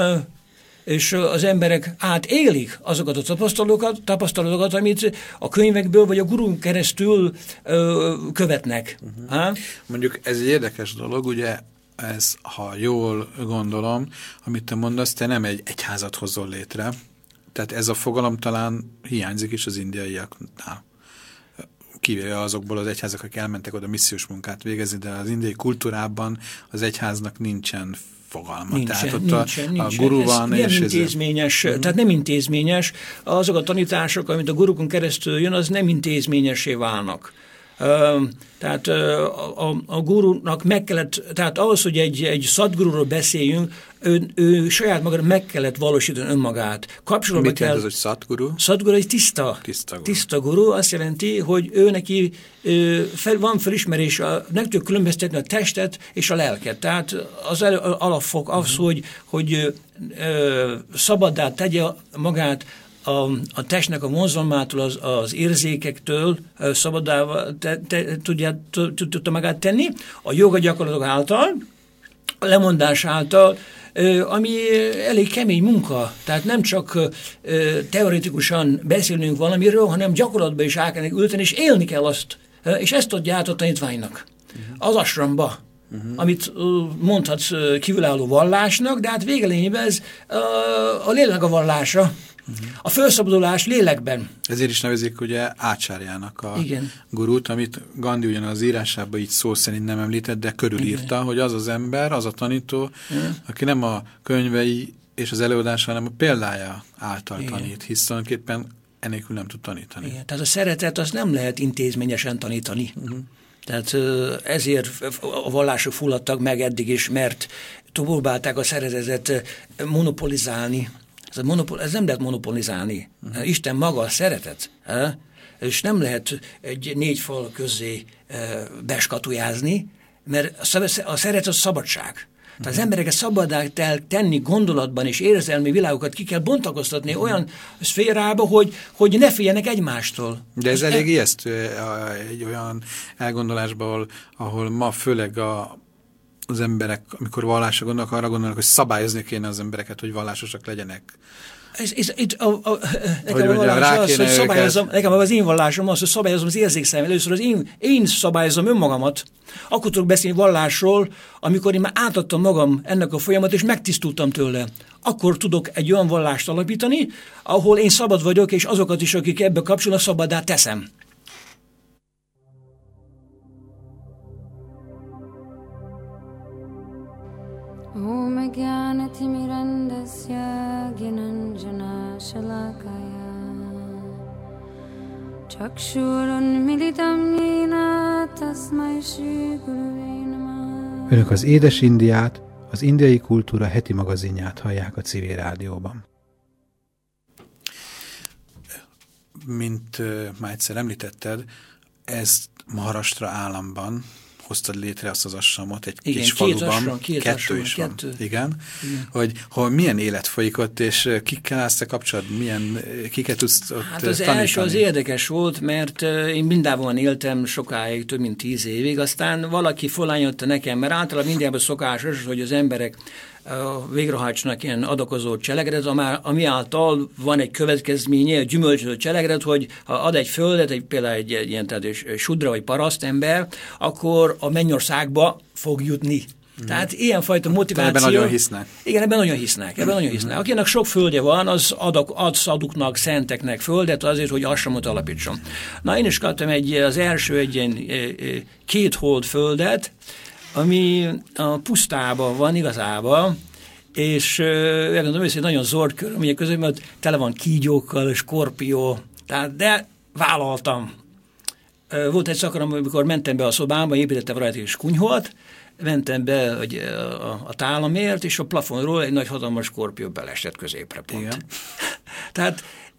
És az emberek átélik azokat a tapasztalatokat, tapasztalatokat, amit a könyvekből vagy a gurún keresztül ö, követnek. Uh-huh. Mondjuk ez egy érdekes dolog, ugye ez, ha jól gondolom, amit te mondasz, te nem egy egyházat hozol létre, tehát ez a fogalom talán hiányzik is az indiaiaknál. Kivéve azokból az egyházak, akik elmentek oda missziós munkát végezni, de az indiai kultúrában az egyháznak nincsen fogalma. Nincsen, tehát ott nincsen, a, nincsen. a guru van, ez és nem intézményes, uh-huh. tehát nem intézményes. Azok a tanítások, amit a gurukon keresztül jön, az nem intézményessé válnak. Uh, tehát uh, a, a gurunak meg kellett, tehát ahhoz, hogy egy, egy szadgururól beszéljünk, ő, ő saját magára meg kellett valósítani önmagát. Kapcsolatban mit kell... jelent az, hogy szadguru? Szadguru egy tiszta, tiszta, guru. tiszta guru, azt jelenti, hogy ő neki ő, fel, van felismerés, a, meg tudja különböztetni a testet és a lelket. Tehát az el, alapfok az, uh-huh. hogy, hogy ö, szabaddá tegye magát A, a testnek a vonzalmától, az, az érzékektől szabadá te, te, tudja, tudta magát tenni, a joga gyakorlatok által, a lemondás által, ami elég kemény munka. Tehát nem csak teoretikusan beszélünk valamiről, hanem gyakorlatban is el kell ülteni, és élni kell azt. És ezt adja át a tanítványnak. Uh-huh. Az ashramba. Uh-huh. Amit mondhatsz kívülálló vallásnak, de hát végelényében ez a, a lélek a vallása. A felszabadulás lélekben. Ezért is nevezik ugye ácsárjának a Igen. gurút, amit Gandhi ugyan az írásában így szó szerint nem említett, de körülírta, hogy az az ember, az a tanító, Igen. aki nem a könyvei és az előadása, hanem a példája által Igen. tanít, hisz tulajdonképpen enélkül nem tud tanítani. Igen. Tehát a szeretet az nem lehet intézményesen tanítani. Uh-huh. Tehát ezért a vallások fulladtak meg eddig is, mert próbálták a szeretetet monopolizálni. Ez, monopol, ez nem lehet monopolizálni. Uh-huh. Isten maga a szeretet. He? És nem lehet egy négy fal közé beskatujázni, mert a szeretet a szabadság. Tehát uh-huh. az embereket szabaddá kell tenni gondolatban és érzelmi világokat ki kell bontakoztatni uh-huh. olyan szférába, hogy, hogy ne féljenek egymástól. De ez elég ijesztő egy olyan elgondolásból, ahol ma főleg a az emberek, amikor vallásra gondolnak, arra gondolnak, hogy szabályozni kéne az embereket, hogy vallásosak legyenek. Ez, ez, itt a, a, nekem, hogy a az, hogy szabályozom, nekem az én vallásom az, hogy szabályozom az érzékszem. Először az én, én szabályozom önmagamat. Akkor tudok beszélni vallásról, amikor én már átadtam magam ennek a folyamat, és megtisztultam tőle. Akkor tudok egy olyan vallást alapítani, ahol én szabad vagyok, és azokat is, akik ebbe kapcsolnak, szabaddá teszem. Om Jnanatimirandasya Gyananjana Shalakaya Chakshurunmilitam Yena Tasmai Shri Gurave Namah. Önök az Édes Indiát, az indiai kultúra heti magazinját hallják a Civil Rádióban. Mint uh, már egyszer említetted, ez Maharashtra államban hoztad létre azt az asramot egy igen, kis két faluban, asram, két kettő asram, is kettő. van. Igen. Igen. Hogy hol milyen élet folyik ott, és kikkel állsz te kapcsolatban, milyen, kiket tudsz ott Hát az tanítani? első az érdekes volt, mert én Brindában éltem sokáig, több mint tíz évig, aztán valaki felajánlotta nekem, mert általában mindenben szokásos, hogy az emberek végrehajtsanak ilyen adakozó cselekedet, ami által van egy következménye, egy gyümölcsöző cselekedet, hogy ha ad egy földet, egy, például egy, egy ilyen tehát egy sudra vagy parasztember, akkor a mennyországba fog jutni. Mm. Tehát ilyenfajta motiváció. Ebben nagyon hisznek. Igen, ebben nagyon hisznek. Ebben nagyon hisznek. Akinek sok földje van, az ad, ad szaduknak, szenteknek földet azért, hogy asramot alapítson. Na, én is kaptam egy, az első egy ilyen két hold földet, ami a pusztában van igazából, és megmondom őszintén, nagyon zord körülmények között, mert tele van kígyókkal, skorpió, tehát, de vállaltam. Volt egy szakarom, amikor mentem be a szobámba, építettem rajta és kunyholt, mentem be hogy a, a tálamért, és a plafonról egy nagy hatalmas skorpió belesett középre pont. Igen. Tehát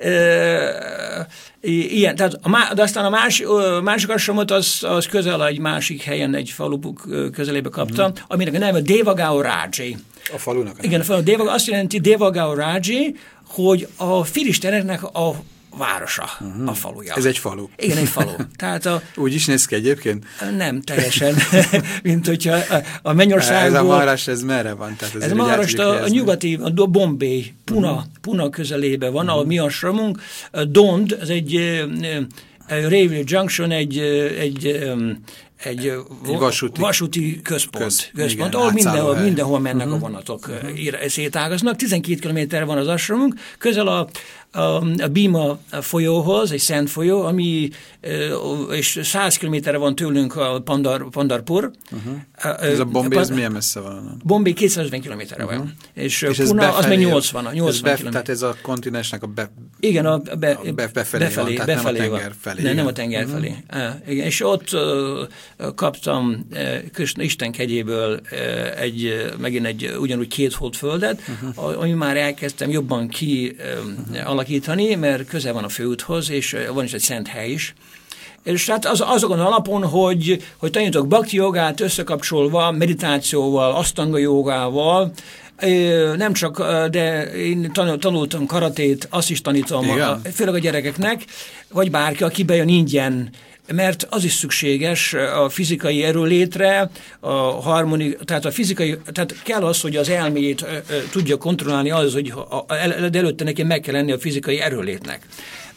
E, ilyen, tehát a, de aztán a más, másik asramot az, az közel egy másik helyen, egy falu közelébe kaptam, mm. aminek a neve Devagao Raji. A falunak? Igen, a falu Devagao, azt jelenti Devagao Raji, hogy a filiszteineknek a városa, uh-huh. a faluja. Ez egy falu. Igen, egy falu. Tehát a, úgy is néz ki egyébként? Nem, teljesen. Mint hogyha a Mennyországból... Ez a Maharashtra, ez merre van? Tehát ez a Maharashtra a nyugati, a Bombay, Puna, uh-huh. Puna közelébe van, uh-huh. ahol mi asramunk. Dond, ez egy Railway Junction, egy, egy, egy vasúti, vasúti központ, Köz, központ igen, ahol mindenhol, mindenhol mennek uh-huh. a vonatok, uh-huh. szétágaznak. tizenkét kilométerre van az asramunk, közel a a, a Bhima folyóhoz, egy szent folyó, ami és száz kilométerre van tőlünk a Pandar, Pandarpur. Uh-huh. Ez a Bombay, ez milyen messze van? Bombay kétszázötven kilométerre uh-huh. van. És, és Puna az meg nyolcvan, nyolcvan kilométer. Tehát ez a kontinensnek a, be, igen, a, be, a be, befelé, befelé, van, befelé nem a tenger van. felé. Nem, nem a tenger uh-huh. felé. Uh, igen, és ott uh, kaptam uh, Isten kegyéből uh, egy, megint egy ugyanúgy két hold földet, uh-huh. ami már elkezdtem jobban ki uh, alakítani, mert közel van a főúthoz, és van is egy szent hely is. És tehát az, azokon alapon, hogy, hogy tanítok bhakti jogát összekapcsolva meditációval, asztanga jogával, nem csak, de én tanultam karatét, azt is tanítom, a, főleg a gyerekeknek, vagy bárki, aki bejön ingyen, mert az is szükséges a fizikai erőlétre, a harmoni, tehát a fizikai, tehát kell az, hogy az elméjét tudja kontrollálni az, hogy a, előtte neki meg kell lenni a fizikai erőlétnek.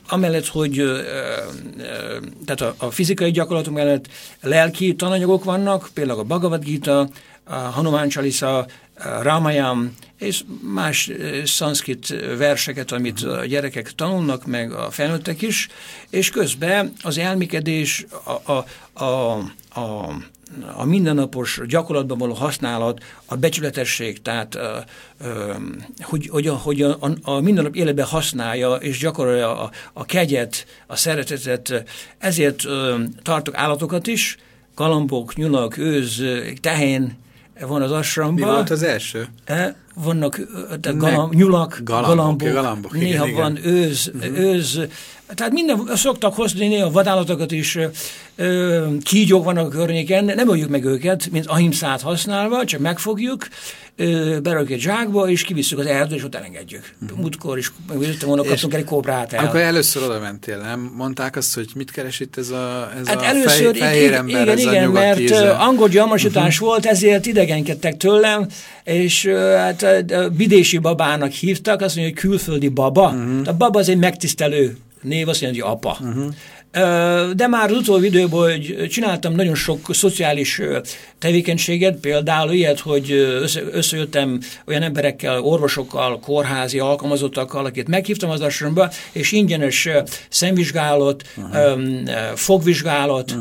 amellett, hogy ö, ö, tehát a, a fizikai gyakorlatok mellett lelki tananyagok vannak, például a Bhagavad Gita, a Hanuman Chalisa, a Ramayana, és más szanszkrit verseket, amit a gyerekek tanulnak, meg a felnőttek is, és közben az elmékedés, a, a, a, a, a mindennapos gyakorlatban való használat, a becsületesség, tehát a, a, hogy, hogy, a, hogy a, a mindennap életben használja és gyakorolja a, a kegyet, a szeretetet, ezért ö, tartok állatokat is, galambok, nyulak, őz, tehén, van az ashramban. Mi volt az első? Vannak tehát galamb, nyulak, galambok, galambok, galambok néha igen, van igen. őz, uh-huh. őz, tehát minden, szoktak hozni néha vadállatokat is, ö, kígyók vannak a környéken, nem öljük meg őket, mint ahimszát használva, csak megfogjuk, berakjuk egy zsákba, és kivisszük az erdőt, és ott elengedjük. Uh-huh. Múltkor is, jöttem volna, kaptunk egy kóbrát el. Amikor először oda mentél, nem mondták azt, hogy mit keres itt ez a, ez hát a először, fej, fehér ember, igen, ez igen, a nyugati mert íze. angol gyalmasítás uh-huh. volt, ezért idegenkedtek tőlem, és hát a vidési babának hívtak, azt mondja, hogy külföldi baba. Uh-huh. A baba az egy megtisztelő név, azt mondja, hogy apa. Uh-huh. De már az utóbbi időben, hogy csináltam nagyon sok szociális tevékenységet, például ilyet, hogy össze, összejöttem olyan emberekkel, orvosokkal, kórházi alkalmazottakkal, akit meghívtam az asramba, és ingyenes szemvizsgálat, uh-huh. fogvizsgálat,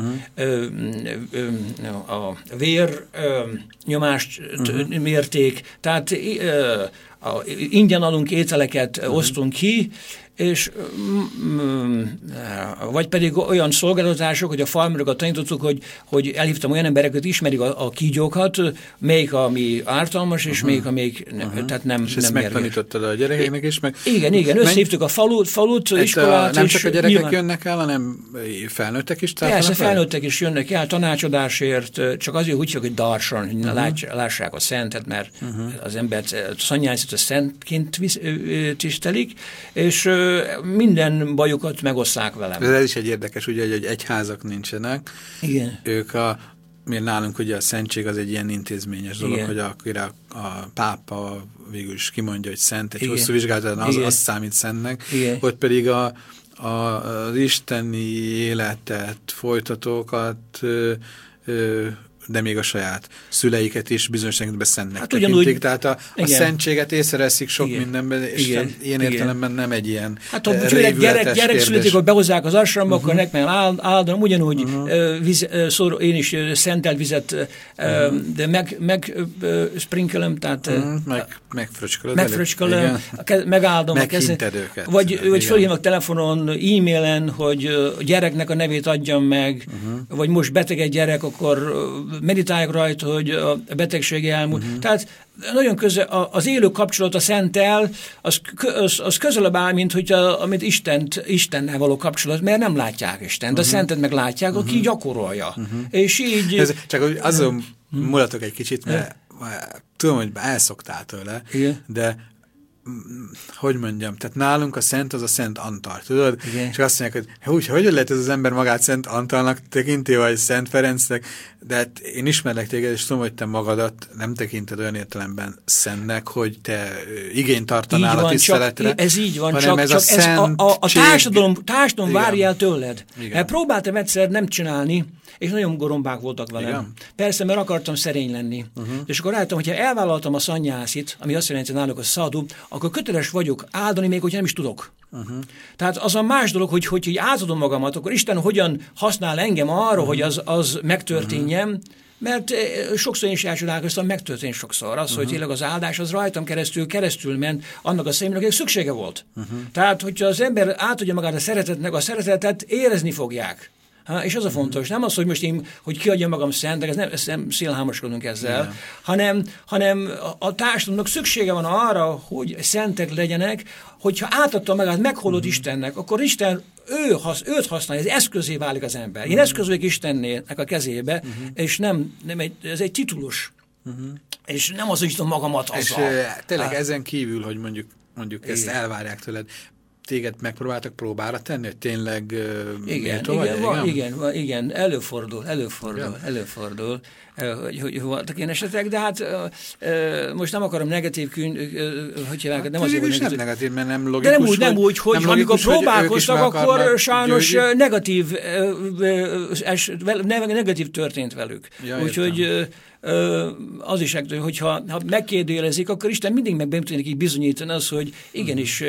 uh-huh. a vér nyomást uh-huh. mérték, tehát a, ingyen adunk ételeket, uh-huh. osztunk ki, és mm, vagy pedig olyan szolgáltatások, hogy a farmerokat tanítottuk, hogy, hogy elhívtam olyan embereket, ismerik a, a kígyókat, melyik ami ártalmas, és uh-huh. melyik, amelyik uh-huh. tehát nem és nem ezt megtanítottad a gyerekeknek is? Meg... Igen, igen, összehívtuk a falut, falut iskolát. Nem csak a gyerekek nyilván... jönnek el, hanem felnőttek is? Persze, felnőttek is jönnek el tanácsadásért, csak azért úgy hogy darsan, hogy uh-huh. lássák a szentet, mert uh-huh. az embert szanyászat a szentként tisztelik, és minden bajukat megosszák velem. Ez is egy érdekes, ugye, hogy egyházak nincsenek. Igen. Ők a, miért nálunk ugye a szentség az egy ilyen intézményes dolog, igen. hogy akire a, a pápa végül is kimondja, hogy szent, egy igen. hosszú vizsgálatban az, az számít szentnek. Igen. Ott pedig a, a, az isteni életet, folytatókat ö, ö, de még a saját szüleiket is bizonyos tekintetben szentnek hát tekintik. ugyanúgy, Tehát a, a szentséget észreveszik sok igen. mindenben, és igen. ilyen igen. értelemben nem egy ilyen hát ha gyerek, gyerek, gyerek születik, hogy behozzák az asramba, uh-huh. akkor nekem áldanom, ugyanúgy uh-huh. víz, szor, én is szentelt vizet uh-huh. de meg, meg sprinkelem, tehát uh-huh. meg, megfröcskölöd. Megfröcskölöm, megáldom a kezet. Vagy, vagy fölhívnak telefonon, e-mailen, hogy a gyereknek a nevét adjam meg, uh-huh. vagy most beteg egy gyerek, akkor meditálják rajta, hogy a betegsége elmúlt. Uh-huh. Tehát nagyon közel, az élő kapcsolat a Szenttel, az, az, az közelebb áll, mint hogy a, amit Istent, Istennel való kapcsolat, mert nem látják Istent, uh-huh. a Szentet meg látják, uh-huh. aki gyakorolja. Uh-huh. És így... Ez, csak azon uh-huh. mulatok egy kicsit, mert tudom, hogy elszoktál tőle, igen. de hogy mondjam, tehát nálunk a Szent az a Szent Antal, tudod? Igen. És azt mondják, hogy hogy, hogy lehet ez az ember magát Szent Antalnak tekinti, vagy Szent Ferencnek, de hát én ismerlek téged, és tudom, hogy te magadat nem tekinted olyan értelemben szentnek, hogy te igényt tartanál van, a tiszteletre. Csak, ez így van, csak, ez, csak a, ez a, a, a társadalom, társadalom várja el tőled. Igen. Próbáltam egyszer nem csinálni, és nagyon gorombák voltak velem. Igen. Persze, mert akartam szerény lenni. Uh-huh. És akkor rájöttem, hogyha elvállaltam a szanyászit, ami azt jelenti, hogy náluk a szadhu, akkor köteles vagyok áldani, még hogyha nem is tudok. Uh-huh. Tehát az a más dolog, hogy, hogy, hogy átadom magamat, akkor Isten hogyan használ engem arra, uh-huh. hogy az, az megtörténjen, uh-huh. mert sokszor én is elcsodálkoztam, megtörtént sokszor. Az, uh-huh. hogy tényleg az áldás az rajtam keresztül, keresztül ment annak a személynek, akinek szüksége volt. Uh-huh. Tehát, hogyha az ember átadja magát a szeretetnek, a szeretetet érezni fogják. Ha, és az a fontos, nem az, hogy most én, hogy kiadjam magam szentek, ez nem, ez nem szélhámoskodunk ezzel, yeah. hanem, hanem a, a társadalomnak szüksége van arra, hogy szentek legyenek, hogyha átadta magát, meghollott uh-huh. Istennek, akkor Isten ő, hasz, őt használja, ez eszközé válik az ember. Én uh-huh. eszköz vagyok Istennek a kezébe, uh-huh. és nem, nem egy, ez egy titulus. Uh-huh. És nem az, hogy magamat azzal. És uh, tényleg hát. Ezen kívül, hogy mondjuk, mondjuk ezt elvárják tőled, téged megpróbáltak próbára tenni, hogy tényleg igen, igen, vagy, van, igen? igen, igen, előfordul, előfordul, ja. előfordul, hogy, hogy voltak ilyen esetek, de hát most nem akarom negatív kün, hogy hívják, hát, nem azért, hogy negatív. nem negatív, mert nem logikus. De nem úgy, nem úgy, hogy nem amikor logikus, próbálkoztak, akkor sajnos győzni. negatív, negatív történt velük. Ja, úgyhogy az is, hogyha ha megkérdőjelezik, akkor Isten mindig meg tudja nekik bizonyítani az, hogy igenis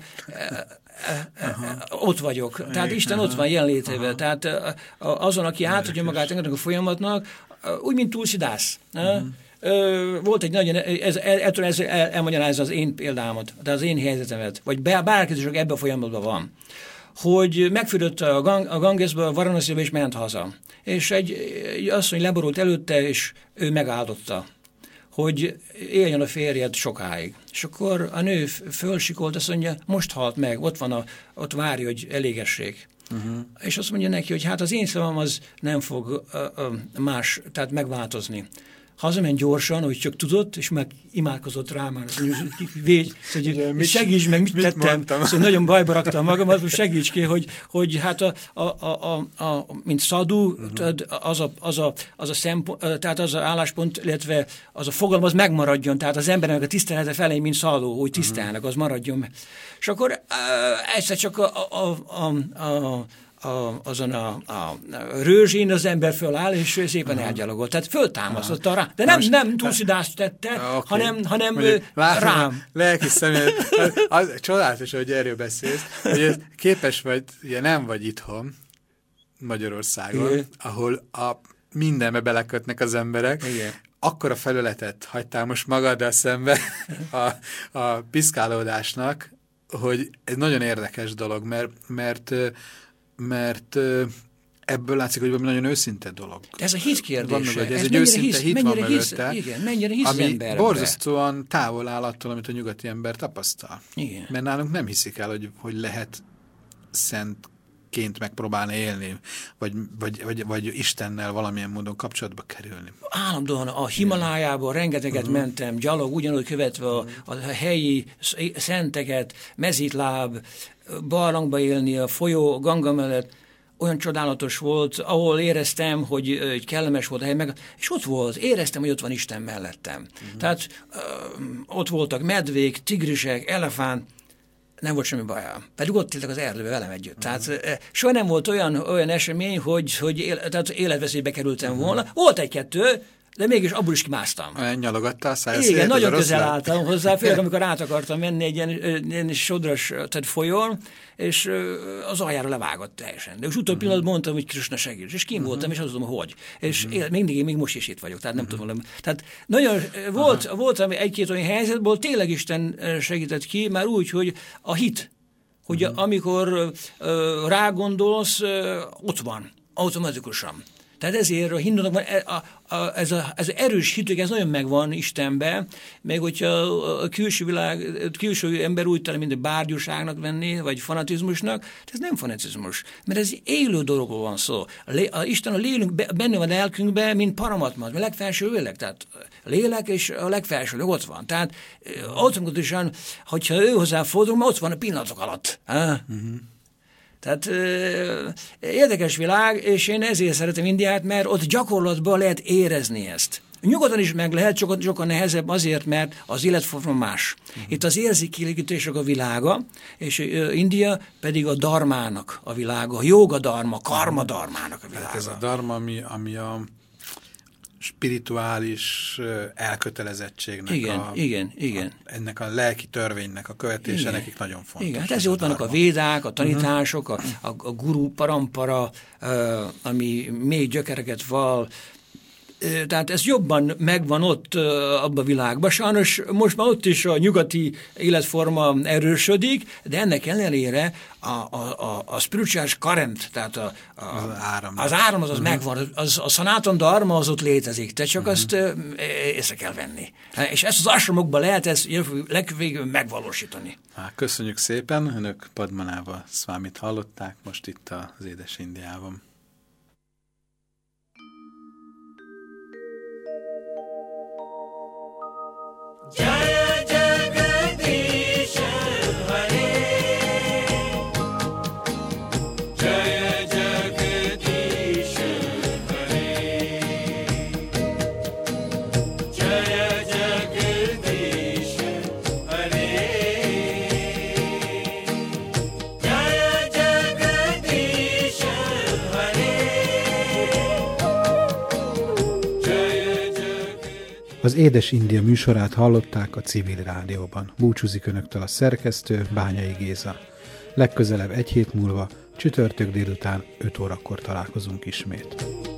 Aha. ott vagyok. Tehát Aha. Isten ott van jelenlétével. Tehát azon, aki átadja magát ennek a folyamatnak, úgy, mint túlszidász. Uh-huh. Volt egy nagyon, ez, ettől ez elmagyarázza az én példámat, de az én helyzetemet, vagy bárki is ebben a folyamatban van, hogy megfürdött a, gang, a Gangesbe, a Varanasiba, és ment haza. És egy, egy asszony leborult előtte, és ő megáldotta, hogy éljen a férjed sokáig. És akkor a nő fölsikolt, azt mondja, most halt meg, ott van, a, ott várja, hogy elégessék. Uh-huh. És azt mondja neki, hogy hát az én szavam az nem fog uh, uh, más, tehát megváltozni. Hazament gyorsan, hogy csak tudott, és meg imádkozott rá már. Végy, hogy segíts meg, mit, mit tettem. Szóval nagyon bajba raktam magamat, hogy segíts ki, hogy, hogy hát a, a, a, a, mint szadú, uh-huh. az, a, az, a, az a szempont, tehát az a álláspont, illetve az a fogalom, az megmaradjon. Tehát az embernek a tisztelete felé, mint szadú, hogy tisztelnek, az maradjon meg. És akkor uh, egyszer csak a, a, a, a A, azon a, a rőzsén az ember föláll, és szépen uh-huh. elgyalogolt. Tehát föltámasztotta rá. De nem, most, nem túlszidást tette, okay. hanem, hanem Mondjuk, rám. Lelki személy. Az, csodálatos, hogy erről beszélsz, hogy képes vagy, ugye nem vagy itthon, Magyarországon, igen. ahol a mindenbe belekötnek az emberek, igen. akkora felületet hagytál most magaddal szembe a, a piszkálódásnak, hogy ez nagyon érdekes dolog, mert, mert mert ebből látszik, hogy valami nagyon őszinte dolog. De ez a hit kérdése. Van, ez, ez egy őszinte hisz, hit van mögötte, igen, mennyire hisz ami emberbe. borzasztóan távol áll attól, amit a nyugati ember tapasztal. Igen. Mert nálunk nem hiszik el, hogy, hogy lehet szentként megpróbálni élni, vagy, vagy, vagy, vagy Istennel valamilyen módon kapcsolatba kerülni. Állandóan a Himalájában rengeteget uh-huh. mentem, gyalog, ugyanúgy követve a, a helyi szenteket, mezítláb, barlangba élni, a folyó, a Ganga mellett, olyan csodálatos volt, ahol éreztem, hogy, hogy kellemes volt a hely, meg, és ott volt, éreztem, hogy ott van Isten mellettem. Uh-huh. Tehát ö, ott voltak medvék, tigrisek, elefánt, nem volt semmi bajám. Pedig ott éltek az erdőbe velem együtt. Uh-huh. Tehát e, soha nem volt olyan, olyan esemény, hogy, hogy él, tehát életveszélybe kerültem uh-huh. volna. Volt egy-kettő, de mégis abból is kimásztam. Nyalogattál száj Igen, szélet, nagyon közel álltam hozzá, főleg amikor át akartam menni egy ilyen, ilyen sodros tehát folyón, és az aljára levágott teljesen. De most utóbbi pillanatban mondtam, hogy Krisna segíts, és kim uh-huh. voltam, és azt tudom, hogy. És uh-huh. mindig, én még most is itt vagyok, tehát nem uh-huh. tudom. Tehát nagyon volt, uh-huh. volt egy-két olyan helyzetból, tényleg Isten segített ki, már úgy, hogy a hit, hogy uh-huh. amikor uh, rágondolsz, uh, ott van, automatikusan. Tehát ezért a hindunokban a, a, ez az ez erős hitük, ez nagyon megvan Istenben, meg hogyha a külső világ, a külső ember úgy talán, mint a bárgyúságnak venni, vagy fanatizmusnak, de ez nem fanatizmus, mert ez élő dologról van szó. A, a Isten a lélünk benne van a lelkünkben, mint paramatma, a legfelső lélek, tehát a lélek és a legfelső lélek ott van. Tehát automatikusan, hogyha ő hozzá fordul, ott van a pillanatok alatt. Uh-huh. Tehát ö, érdekes világ, és én ezért szeretem Indiát, mert ott gyakorlatban lehet érezni ezt. Nyugodtan is meg lehet, sokkal, sokkal nehezebb azért, mert az életforma más. Uh-huh. Itt az érzékielégítések a világa, és ö, India pedig a dharmának a világa, a joga dharma, karma dharmának a világa. Hát ez a dharma, ami, ami a spirituális elkötelezettségnek, igen, a, igen, igen. A, ennek a lelki törvénynek a követése igen. nekik nagyon fontos. Igen, hát ezért ott vannak a védák, a tanítások, uh-huh. a, a, a guru parampara, uh, ami még gyökereket val. Uh, tehát ez jobban megvan ott uh, abban a világban. Sajnos most már ott is a nyugati életforma erősödik, de ennek ellenére a, a, a, a spirituális current, tehát a, a, az áram, az, áram az, az uh-huh. megvan, az, a Sanatana Dharma az ott létezik, te csak uh-huh. azt uh, észre kell venni. És ezt az ashramokban lehet ezt legvégül megvalósítani. Há, köszönjük szépen, önök Padmanabha Swamit hallották most itt az Édes Indiában. Jaya Jagadish Hare Az Édes India műsorát hallották a Civil Rádióban. Búcsúzik önöktől a szerkesztő, Bányai Géza. Legközelebb egy hét múlva, csütörtök délután öt órakor találkozunk ismét.